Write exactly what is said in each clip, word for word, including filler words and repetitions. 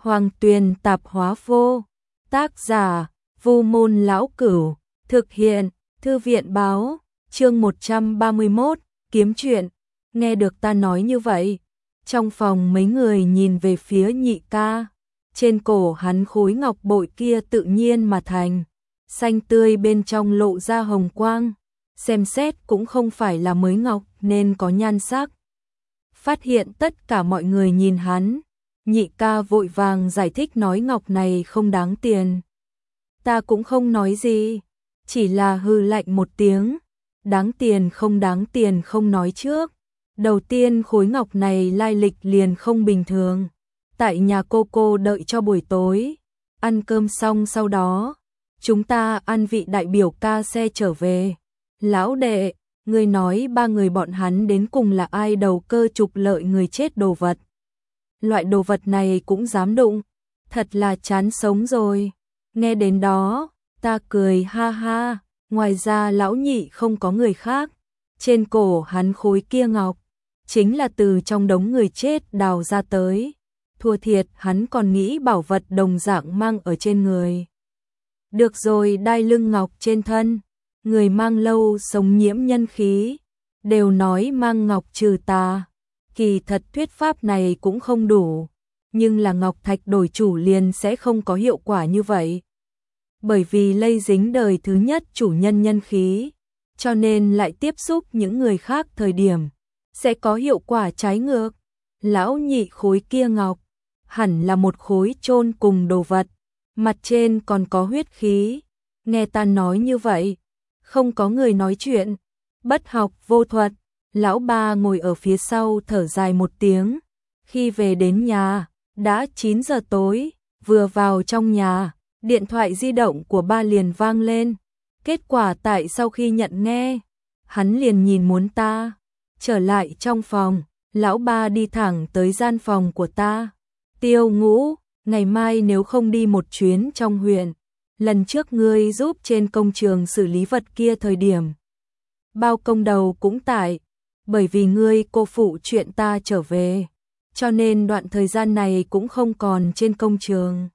Hoàng Tuyền Tạp Hóa Vô. Tác giả: Vu Môn Lão Cửu. Thực hiện: Thư viện báo. Chương một trăm ba mươi mốt, kiếm chuyện. Nghe được ta nói như vậy, trong phòng mấy người nhìn về phía Nhị ca. Trên cổ hắn khối ngọc bội kia tự nhiên mà thành, xanh tươi bên trong lộ ra hồng quang, xem xét cũng không phải là mới ngọc nên có nhan sắc. Phát hiện tất cả mọi người nhìn hắn, Nhị ca vội vàng giải thích nói ngọc này không đáng tiền. Ta cũng không nói gì, chỉ là hừ lạnh một tiếng, đáng tiền không đáng tiền không nói trước. Đầu tiên khối ngọc này lai lịch liền không bình thường. Tại nhà cô cô đợi cho buổi tối, ăn cơm xong sau đó, chúng ta ăn vị đại biểu ca xe trở về. Lão đệ, ngươi nói ba người bọn hắn đến cùng là ai đầu cơ trục lợi người chết đồ vật. Loại đồ vật này cũng dám đụng, thật là chán sống rồi. Nghe đến đó, ta cười ha ha, ngoài ra lão Nhị không có người khác. Trên cổ hắn khối kia ngọc, chính là từ trong đống người chết đào ra tới. Thua thiệt hắn còn nghĩ bảo vật đồng dạng mang ở trên người. Được rồi, đai lưng ngọc trên thân, người mang lâu sống nhiễm nhân khí, đều nói mang ngọc trừ tà. Kỳ thật thuyết pháp này cũng không đủ, nhưng là ngọc thạch đổi chủ liền sẽ không có hiệu quả như vậy. Bởi vì lây dính đời thứ nhất chủ nhân nhân khí, cho nên lại tiếp xúc những người khác thời điểm, sẽ có hiệu quả trái ngược. Lão Nhị khối kia ngọc, hẳn là một khối chôn cùng đồ vật, mặt trên còn có huyết khí. Nghe ta nói như vậy, không có người nói chuyện. Bất học vô thuật, lão ba ngồi ở phía sau thở dài một tiếng. Khi về đến nhà, đã chín giờ tối, vừa vào trong nhà, điện thoại di động của ba liền vang lên. Kết quả tại sau khi nhận nghe, hắn liền nhìn muốn ta trở lại trong phòng. Lão ba đi thẳng tới gian phòng của ta. Tiêu Ngũ, ngày mai nếu không đi một chuyến trong huyện, lần trước ngươi giúp trên công trường xử lý vật kia thời điểm, bao công đầu cũng tại, bởi vì ngươi cô phụ chuyện ta trở về, cho nên đoạn thời gian này cũng không còn trên công trường.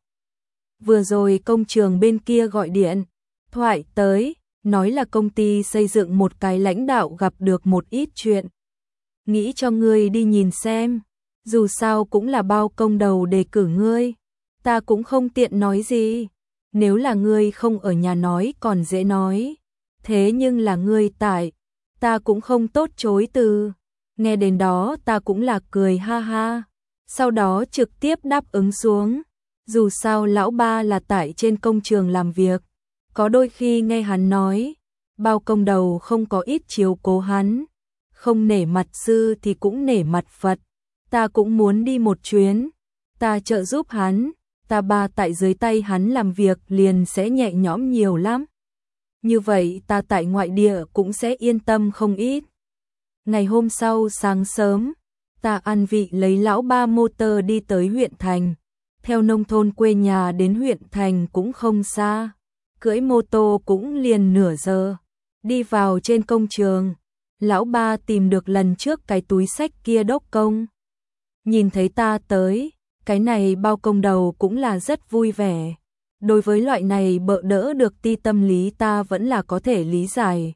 Vừa rồi công trường bên kia gọi điện thoại tới, nói là công ty xây dựng một cái lãnh đạo gặp được một ít chuyện, nghĩ cho ngươi đi nhìn xem, dù sao cũng là bao công đầu đề cử ngươi. Ta cũng không tiện nói gì, nếu là ngươi không ở nhà nói còn dễ nói, thế nhưng là ngươi tại, ta cũng không tốt chối từ. Nghe đến đó ta cũng là cười ha ha, sau đó trực tiếp đáp ứng xuống. Dù sao lão ba là tại trên công trường làm việc, có đôi khi nghe hắn nói, bao công đầu không có ít chiếu cố hắn, không nể mặt sư thì cũng nể mặt Phật. Ta cũng muốn đi một chuyến, ta trợ giúp hắn, ta ba tại dưới tay hắn làm việc liền sẽ nhẹ nhõm nhiều lắm. Như vậy ta tại ngoại địa cũng sẽ yên tâm không ít. Ngày hôm sau sáng sớm, ta ăn vị lấy lão ba motor đi tới huyện thành. Theo nông thôn quê nhà đến huyện thành cũng không xa, cưỡi mô tô cũng liền nửa giờ. Đi vào trên công trường, lão ba tìm được lần trước cái túi sách kia đốc công. Nhìn thấy ta tới, cái này bao công đầu cũng là rất vui vẻ. Đối với loại này bợ đỡ được ti tâm lý ta vẫn là có thể lý giải.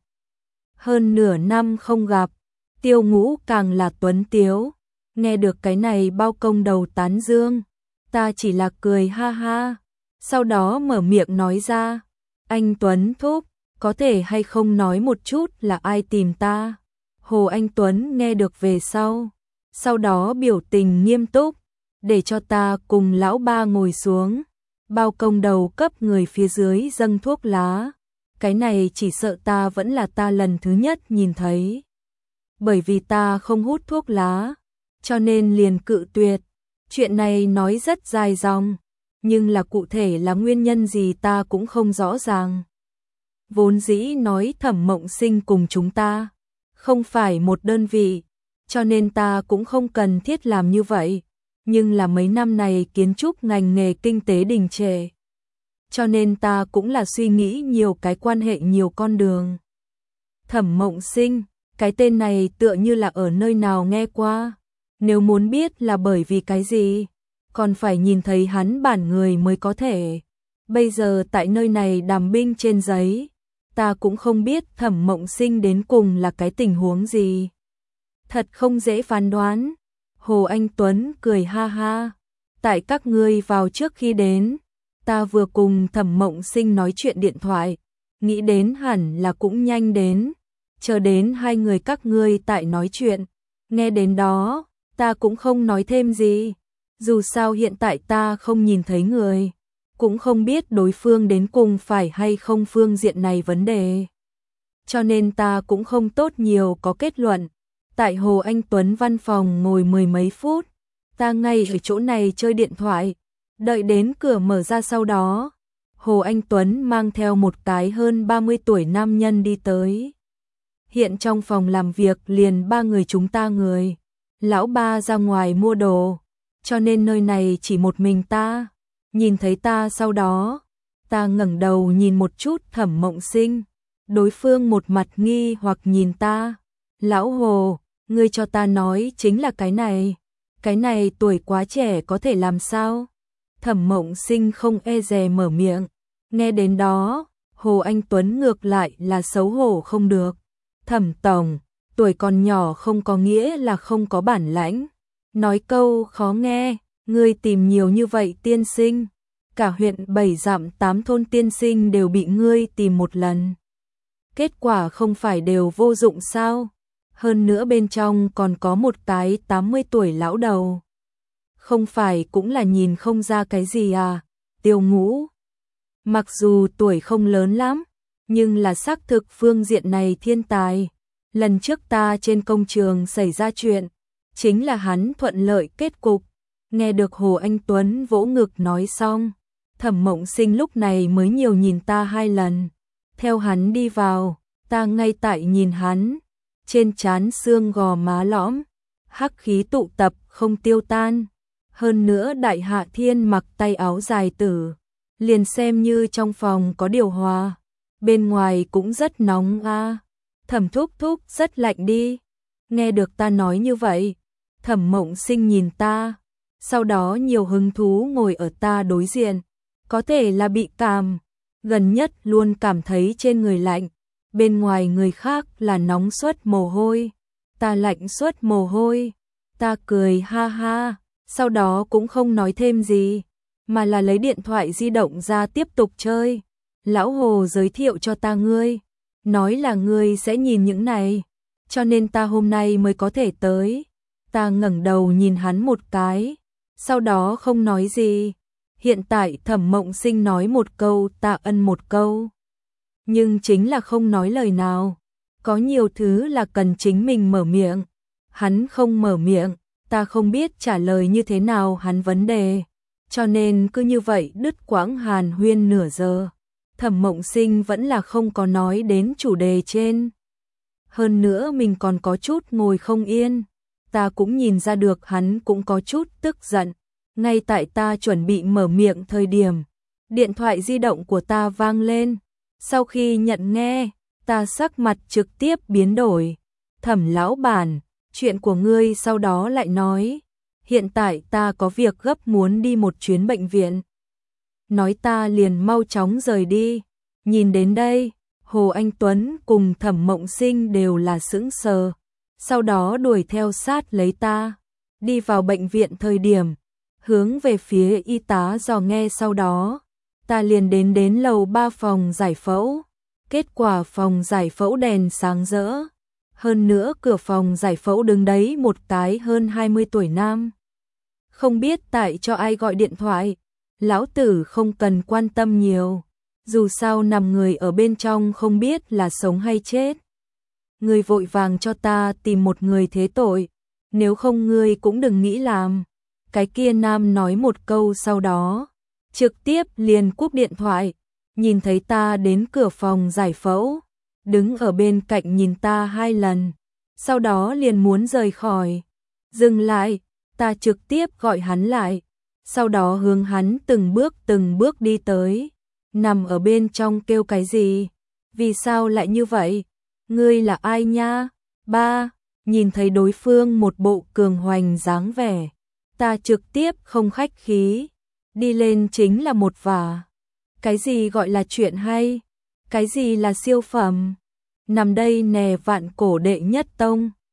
Hơn nửa năm không gặp, Tiêu Ngũ càng là tuấn tiếu. Nghe được cái này bao công đầu tán dương, ta chỉ là cười ha ha. Sau đó mở miệng nói ra, anh Tuấn thúc, có thể hay không nói một chút là ai tìm ta. Hồ Anh Tuấn nghe được về sau, sau đó biểu tình nghiêm túc, để cho ta cùng lão ba ngồi xuống. Bao công đầu cấp người phía dưới dâng thuốc lá. Cái này chỉ sợ ta vẫn là ta lần thứ nhất nhìn thấy. Bởi vì ta không hút thuốc lá, cho nên liền cự tuyệt. Chuyện này nói rất dài dòng, nhưng là cụ thể là nguyên nhân gì ta cũng không rõ ràng. Vốn dĩ nói Thẩm Mộng Sinh cùng chúng ta không phải một đơn vị, cho nên ta cũng không cần thiết làm như vậy. Nhưng là mấy năm này kiến trúc ngành nghề kinh tế đình trệ, cho nên ta cũng là suy nghĩ nhiều cái quan hệ nhiều con đường. Thẩm Mộng Sinh, cái tên này tựa như là ở nơi nào nghe qua. Nếu muốn biết là bởi vì cái gì, còn phải nhìn thấy hắn bản người mới có thể. Bây giờ tại nơi này đàm binh trên giấy, ta cũng không biết Thẩm Mộng Sinh đến cùng là cái tình huống gì. Thật không dễ phán đoán. Hồ Anh Tuấn cười ha ha. Tại các ngươi vào trước khi đến, ta vừa cùng Thẩm Mộng Sinh nói chuyện điện thoại, nghĩ đến hẳn là cũng nhanh đến, chờ đến hai người các ngươi tại nói chuyện, nghe đến đó, ta cũng không nói thêm gì, dù sao hiện tại ta không nhìn thấy người, cũng không biết đối phương đến cùng phải hay không phương diện này vấn đề. Cho nên ta cũng không tốt nhiều có kết luận. Tại Hồ Anh Tuấn văn phòng ngồi mười mấy phút, ta ngay ở chỗ này chơi điện thoại, đợi đến cửa mở ra sau đó, Hồ Anh Tuấn mang theo một cái hơn ba mươi tuổi nam nhân đi tới. Hiện trong phòng làm việc liền ba người chúng ta người, lão ba ra ngoài mua đồ, cho nên nơi này chỉ một mình ta. Nhìn thấy ta sau đó, ta ngẩng đầu nhìn một chút Thẩm Mộng Sinh, đối phương một mặt nghi hoặc nhìn ta. Lão Hồ, ngươi cho ta nói chính là cái này, cái này tuổi quá trẻ có thể làm sao? Thẩm Mộng Sinh không e dè mở miệng, nghe đến đó, Hồ Anh Tuấn ngược lại là xấu hổ không được. Thẩm tổng, tuổi còn nhỏ không có nghĩa là không có bản lãnh. Nói câu khó nghe, ngươi tìm nhiều như vậy tiên sinh, cả huyện bảy dặm tám thôn tiên sinh đều bị ngươi tìm một lần. Kết quả không phải đều vô dụng sao? Hơn nữa bên trong còn có một cái tám mươi tuổi lão đầu. Không phải cũng là nhìn không ra cái gì à? Tiêu Ngũ, mặc dù tuổi không lớn lắm, nhưng là xác thực phương diện này thiên tài. Lần trước ta trên công trường xảy ra chuyện, chính là hắn thuận lợi kết cục. Nghe được Hồ Anh Tuấn vỗ ngực nói xong, Thẩm Mộng Sinh lúc này mới nhiều nhìn ta hai lần. Theo hắn đi vào, ta ngay tại nhìn hắn, trên trán xương gò má lõm, hắc khí tụ tập không tiêu tan. Hơn nữa Đại Hạ Thiên mặc tay áo dài tử, liền xem như trong phòng có điều hòa, bên ngoài cũng rất nóng a. À. Thẩm thúc thúc rất lạnh đi. Nghe được ta nói như vậy, Thẩm Mộng Sinh nhìn ta, sau đó nhiều hứng thú ngồi ở ta đối diện. Có thể là bị cảm, gần nhất luôn cảm thấy trên người lạnh, bên ngoài người khác là nóng suốt mồ hôi, ta lạnh suốt mồ hôi. Ta cười ha ha, sau đó cũng không nói thêm gì, mà là lấy điện thoại di động ra tiếp tục chơi. Lão Hồ giới thiệu cho ta ngươi, nói là ngươi sẽ nhìn những này, cho nên ta hôm nay mới có thể tới. Ta ngẩng đầu nhìn hắn một cái, sau đó không nói gì. Hiện tại Thẩm Mộng Sinh nói một câu ta ân một câu, nhưng chính là không nói lời nào. Có nhiều thứ là cần chính mình mở miệng, hắn không mở miệng, ta không biết trả lời như thế nào hắn vấn đề, cho nên cứ như vậy đứt quãng hàn huyên nửa giờ. Thẩm Mộng Sinh vẫn là không có nói đến chủ đề trên. Hơn nữa mình còn có chút ngồi không yên, ta cũng nhìn ra được hắn cũng có chút tức giận. Ngay tại ta chuẩn bị mở miệng thời điểm, điện thoại di động của ta vang lên. Sau khi nhận nghe, ta sắc mặt trực tiếp biến đổi. Thẩm lão bản, chuyện của ngươi sau đó lại nói. Hiện tại ta có việc gấp muốn đi một chuyến bệnh viện. Nói ta liền mau chóng rời đi. Nhìn đến đây, Hồ Anh Tuấn cùng Thẩm Mộng Sinh đều là sững sờ. Sau đó đuổi theo sát lấy ta. Đi vào bệnh viện thời điểm, hướng về phía y tá dò nghe sau đó, ta liền đến đến lầu ba phòng giải phẫu. Kết quả phòng giải phẫu đèn sáng rỡ. Hơn nữa cửa phòng giải phẫu đứng đấy một cái hơn hai mươi tuổi nam. Không biết tại cho ai gọi điện thoại, lão tử không cần quan tâm nhiều. Dù sao nằm người ở bên trong không biết là sống hay chết. Người vội vàng cho ta tìm một người thế tội, nếu không ngươi cũng đừng nghĩ làm. Cái kia nam nói một câu sau đó, trực tiếp liền cúp điện thoại, nhìn thấy ta đến cửa phòng giải phẫu, đứng ở bên cạnh nhìn ta hai lần, sau đó liền muốn rời khỏi. Dừng lại, ta trực tiếp gọi hắn lại, sau đó hướng hắn từng bước từng bước đi tới, nằm ở bên trong kêu cái gì? Vì sao lại như vậy? Ngươi là ai nha? Ba, nhìn thấy đối phương một bộ cường hoành dáng vẻ. ta trực tiếp không khách khí, đi lên chính là một vả. Cái gì gọi là chuyện hay? Cái gì là siêu phẩm? Nằm đây nè vạn cổ đệ nhất tông.